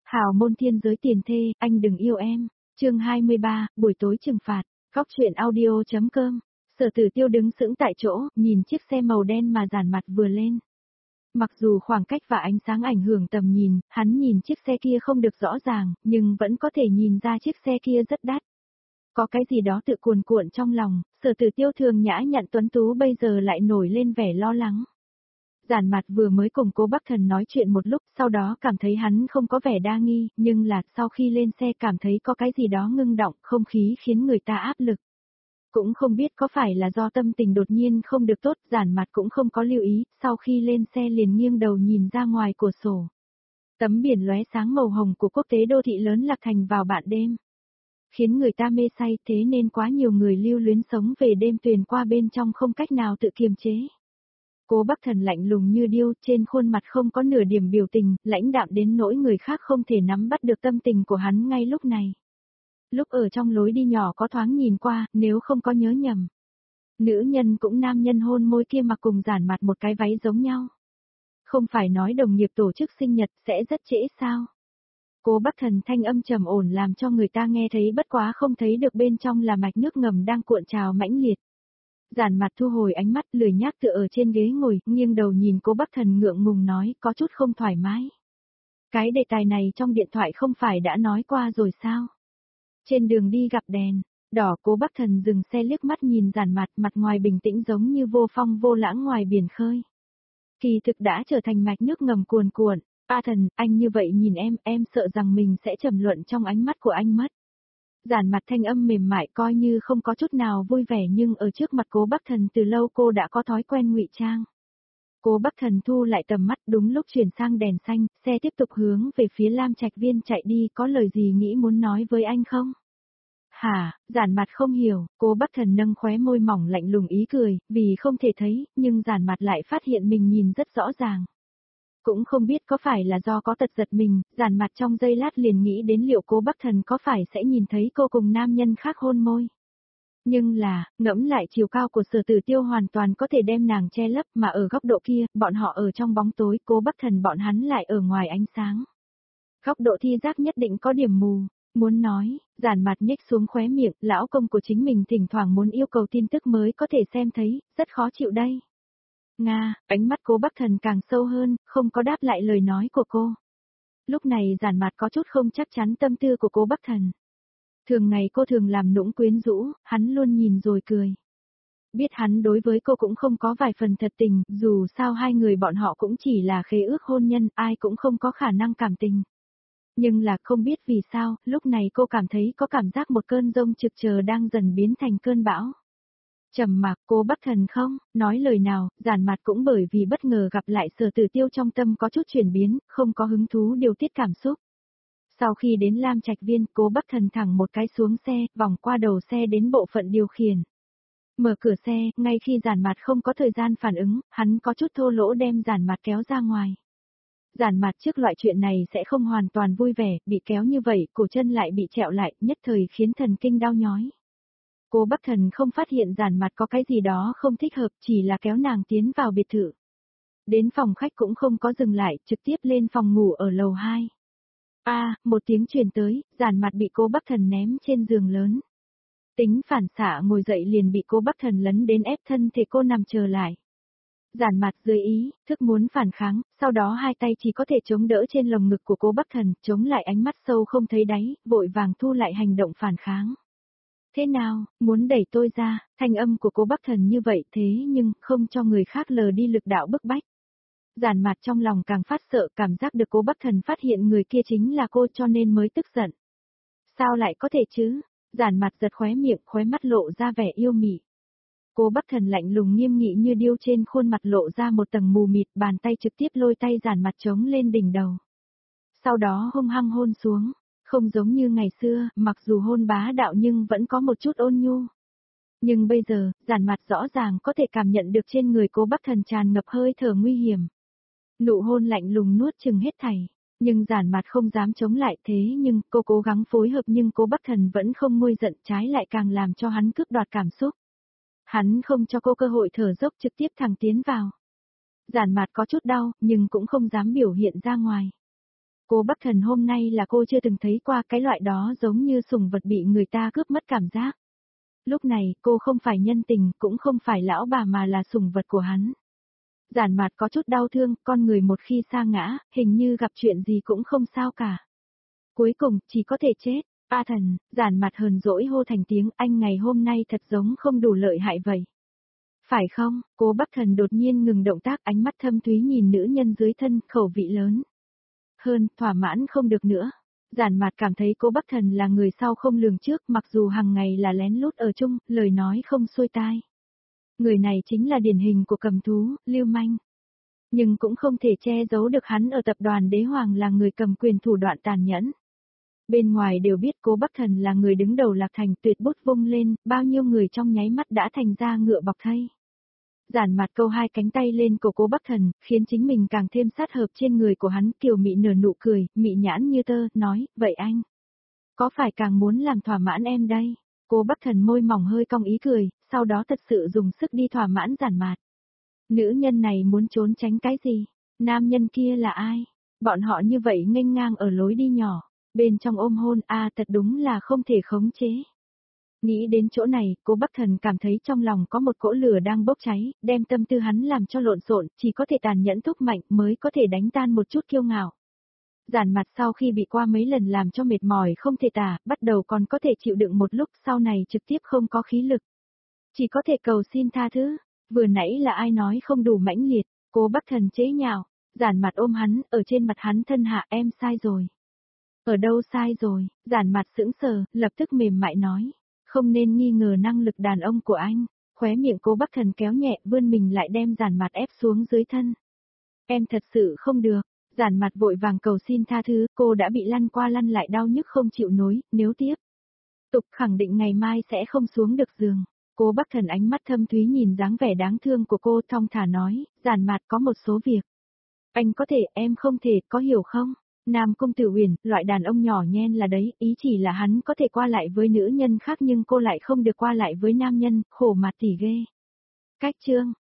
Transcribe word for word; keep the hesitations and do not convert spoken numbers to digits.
Hào môn thiên giới tiền thê, anh đừng yêu em. Chương hai mươi ba, buổi tối trừng phạt. Góc truyện audio.com. Sở Tử Tiêu đứng sững tại chỗ, nhìn chiếc xe màu đen mà dàn mặt vừa lên. Mặc dù khoảng cách và ánh sáng ảnh hưởng tầm nhìn, hắn nhìn chiếc xe kia không được rõ ràng, nhưng vẫn có thể nhìn ra chiếc xe kia rất đắt. Có cái gì đó tự cuồn cuộn trong lòng, Sở Tử Tiêu thường nhã nhặn tuấn tú bây giờ lại nổi lên vẻ lo lắng. Giản Mặt vừa mới cùng Cố Bắc Thần nói chuyện một lúc, sau đó cảm thấy hắn không có vẻ đa nghi, nhưng là sau khi lên xe cảm thấy có cái gì đó ngưng động, không khí khiến người ta áp lực. Cũng không biết có phải là do tâm tình đột nhiên không được tốt, Giản Mặt cũng không có lưu ý, sau khi lên xe liền nghiêng đầu nhìn ra ngoài cửa sổ. Tấm biển lóe sáng màu hồng của quốc tế đô thị lớn Lạc Thành vào bạn đêm. Khiến người ta mê say, thế nên quá nhiều người lưu luyến sống về đêm tuyền qua bên trong không cách nào tự kiềm chế. Cố Bắc Thần lạnh lùng như điêu, trên khuôn mặt không có nửa điểm biểu tình, lãnh đạm đến nỗi người khác không thể nắm bắt được tâm tình của hắn ngay lúc này. Lúc ở trong lối đi nhỏ có thoáng nhìn qua, nếu không có nhớ nhầm. Nữ nhân cũng nam nhân hôn môi kia mặc cùng Giản Mặt một cái váy giống nhau. Không phải nói đồng nghiệp tổ chức sinh nhật sẽ rất trễ sao? Cố Bắc Thần thanh âm trầm ổn làm cho người ta nghe thấy bất quá không thấy được bên trong là mạch nước ngầm đang cuộn trào mãnh liệt. Giản Mặt thu hồi ánh mắt lười nhác tựa ở trên ghế ngồi, nghiêng đầu nhìn Cố Bắc Thần ngượng ngùng nói có chút không thoải mái. Cái đề tài này trong điện thoại không phải đã nói qua rồi sao? Trên đường đi gặp đèn đỏ, Cố Bắc Thần dừng xe liếc mắt nhìn Giản Mặt, mặt ngoài bình tĩnh giống như vô phong vô lãng ngoài biển khơi. Kỳ thực đã trở thành mạch nước ngầm cuồn cuộn. A Thần, anh như vậy nhìn em, em sợ rằng mình sẽ trầm luận trong ánh mắt của anh mất. Giản Mặt thanh âm mềm mại coi như không có chút nào vui vẻ, nhưng ở trước mặt Cố Bắc Thần từ lâu cô đã có thói quen ngụy trang. Cố Bắc Thần thu lại tầm mắt, đúng lúc chuyển sang đèn xanh, xe tiếp tục hướng về phía Lam Trạch Viên chạy đi, có lời gì nghĩ muốn nói với anh không? Hả? Giản Mặt không hiểu, Cố Bắc Thần nâng khóe môi mỏng lạnh lùng ý cười, vì không thể thấy, nhưng Giản Mặt lại phát hiện mình nhìn rất rõ ràng. Cũng không biết có phải là do có tật giật mình, Giản Mặt trong giây lát liền nghĩ đến liệu Cố Bắc Thần có phải sẽ nhìn thấy cô cùng nam nhân khác hôn môi. Nhưng là, ngẫm lại chiều cao của Sở Tử Tiêu hoàn toàn có thể đem nàng che lấp, mà ở góc độ kia, bọn họ ở trong bóng tối, Cố Bắc Thần bọn hắn lại ở ngoài ánh sáng. Góc độ thi giác nhất định có điểm mù. Muốn nói, Giản Mặt nhếch xuống khóe miệng, lão công của chính mình thỉnh thoảng muốn yêu cầu tin tức mới có thể xem thấy, rất khó chịu đây. Nga, ánh mắt Cố Bắc Thần càng sâu hơn, không có đáp lại lời nói của cô. Lúc này Giản Mặt có chút không chắc chắn tâm tư của Cố Bắc Thần. Thường ngày cô thường làm nũng quyến rũ, hắn luôn nhìn rồi cười. Biết hắn đối với cô cũng không có vài phần thật tình, dù sao hai người bọn họ cũng chỉ là khế ước hôn nhân, ai cũng không có khả năng cảm tình. Nhưng là không biết vì sao, lúc này cô cảm thấy có cảm giác một cơn giông trực chờ đang dần biến thành cơn bão. Trầm mặc, Cố Bắc Thần không nói lời nào, Giản Mặt cũng bởi vì bất ngờ gặp lại Sở Tử Tiêu trong tâm có chút chuyển biến, không có hứng thú điều tiết cảm xúc. Sau khi đến Lam Trạch Viên, Cố Bắc Thần thẳng một cái xuống xe, vòng qua đầu xe đến bộ phận điều khiển. Mở cửa xe, ngay khi Giản Mặt không có thời gian phản ứng, hắn có chút thô lỗ đem Giản Mặt kéo ra ngoài. Giản Mặt trước loại chuyện này sẽ không hoàn toàn vui vẻ, bị kéo như vậy, cổ chân lại bị trẹo lại, nhất thời khiến thần kinh đau nhói. Cố Bắc Thần không phát hiện Giản Mặt có cái gì đó không thích hợp, chỉ là kéo nàng tiến vào biệt thự. Đến phòng khách cũng không có dừng lại, trực tiếp lên phòng ngủ ở lầu hai. A, à, một tiếng truyền tới, Giản Mặt bị Cố Bắc Thần ném trên giường lớn. Tính phản xạ ngồi dậy liền bị Cố Bắc Thần lấn đến ép thân thể cô nằm chờ lại. Giản Mặt dưới ý, thức muốn phản kháng, sau đó hai tay chỉ có thể chống đỡ trên lồng ngực của Cố Bắc Thần, chống lại ánh mắt sâu không thấy đáy, vội vàng thu lại hành động phản kháng. Thế nào, muốn đẩy tôi ra, thanh âm của Cố Bắc Thần như vậy thế nhưng không cho người khác lờ đi lực đạo bức bách. Giản Mặt trong lòng càng phát sợ, cảm giác được Cố Bắc Thần phát hiện người kia chính là cô cho nên mới tức giận. Sao lại có thể chứ? Giản Mặt giật khóe miệng, khóe mắt lộ ra vẻ yêu mị. Cố Bắc Thần lạnh lùng nghiêm nghị như điêu, trên khuôn mặt lộ ra một tầng mù mịt, bàn tay trực tiếp lôi tay Giản Mặt chống lên đỉnh đầu. Sau đó hung hăng hôn xuống. Không giống như ngày xưa, mặc dù hôn bá đạo nhưng vẫn có một chút ôn nhu. Nhưng bây giờ, Giản Mặt rõ ràng có thể cảm nhận được trên người Cố Bắc Thần tràn ngập hơi thở nguy hiểm. Nụ hôn lạnh lùng nuốt chừng hết thảy. Nhưng Giản Mặt không dám chống lại, thế nhưng cô cố gắng phối hợp nhưng Cố Bắc Thần vẫn không nguôi giận, trái lại càng làm cho hắn cướp đoạt cảm xúc. Hắn không cho cô cơ hội thở dốc, trực tiếp thẳng tiến vào. Giản Mặt có chút đau, nhưng cũng không dám biểu hiện ra ngoài. Cô Bắc Thần hôm nay là cô chưa từng thấy qua cái loại đó giống như sủng vật bị người ta cướp mất cảm giác. Lúc này cô không phải nhân tình cũng không phải lão bà mà là sủng vật của hắn. Giản Mạt có chút đau thương, con người một khi sa ngã, hình như gặp chuyện gì cũng không sao cả. Cuối cùng, chỉ có thể chết. A Thần, Giản Mạt hờn dỗi hô thành tiếng, anh ngày hôm nay thật giống không đủ lợi hại vậy. Phải không? Cô Bắc Thần đột nhiên ngừng động tác, ánh mắt thâm thúy nhìn nữ nhân dưới thân, khẩu vị lớn. Hơn, thỏa mãn không được nữa. Giản Mạt cảm thấy cô Bắc Thần là người sau không lường trước, mặc dù hàng ngày là lén lút ở chung, lời nói không xuôi tai. Người này chính là điển hình của cầm thú, lưu manh. Nhưng cũng không thể che giấu được hắn ở tập đoàn Đế Hoàng là người cầm quyền thủ đoạn tàn nhẫn. Bên ngoài đều biết Cố Bắc Thần là người đứng đầu Lạc Thành, tuyệt bút vung lên, bao nhiêu người trong nháy mắt đã thành ra ngựa bọc thây. Giản Mạt câu hai cánh tay lên cổ Cố Bắc Thần, khiến chính mình càng thêm sát hợp trên người của hắn, kiều mị nở nụ cười, mị nhãn như tơ, nói, vậy anh, có phải càng muốn làm thỏa mãn em đây? Cố Bắc Thần môi mỏng hơi cong ý cười, sau đó thật sự dùng sức đi thỏa mãn Giản Mạt. Nữ nhân này muốn trốn tránh cái gì? Nam nhân kia là ai? Bọn họ như vậy nghênh ngang ở lối đi nhỏ, bên trong ôm hôn, a à, thật đúng là không thể khống chế. Nghĩ đến chỗ này, Cố Bắc Thần cảm thấy trong lòng có một cỗ lửa đang bốc cháy, đem tâm tư hắn làm cho lộn xộn, chỉ có thể tàn nhẫn thúc mạnh mới có thể đánh tan một chút kiêu ngạo. Giản Mạt sau khi bị qua mấy lần làm cho mệt mỏi không thể tả, bắt đầu còn có thể chịu đựng một lúc, sau này trực tiếp không có khí lực. Chỉ có thể cầu xin tha thứ, vừa nãy là ai nói không đủ mãnh liệt, Cố Bắc Thần chế nhạo, Giản Mạt ôm hắn, ở trên mặt hắn thân hạ, em sai rồi. Ở đâu sai rồi? Giản Mạt sững sờ, lập tức mềm mại nói, không nên nghi ngờ năng lực đàn ông của anh. Khóe miệng Cố Bắc Thần kéo nhẹ, vươn mình lại đem Giản Mạt ép xuống dưới thân. Em thật sự không được. Giản Mạt vội vàng cầu xin tha thứ, cô đã bị lăn qua lăn lại đau nhức không chịu nổi, nếu tiếp tục khẳng định ngày mai sẽ không xuống được giường. Cố Bắc Thần ánh mắt thâm thúy nhìn dáng vẻ đáng thương của cô, thong thả nói, Giản Mạt có một số việc anh có thể, em không thể, có hiểu không? Nam Cung Tử Uyển, loại đàn ông nhỏ nhen là đấy, ý chỉ là hắn có thể qua lại với nữ nhân khác nhưng cô lại không được qua lại với nam nhân, khổ mặt tỉ ghê. Cách chương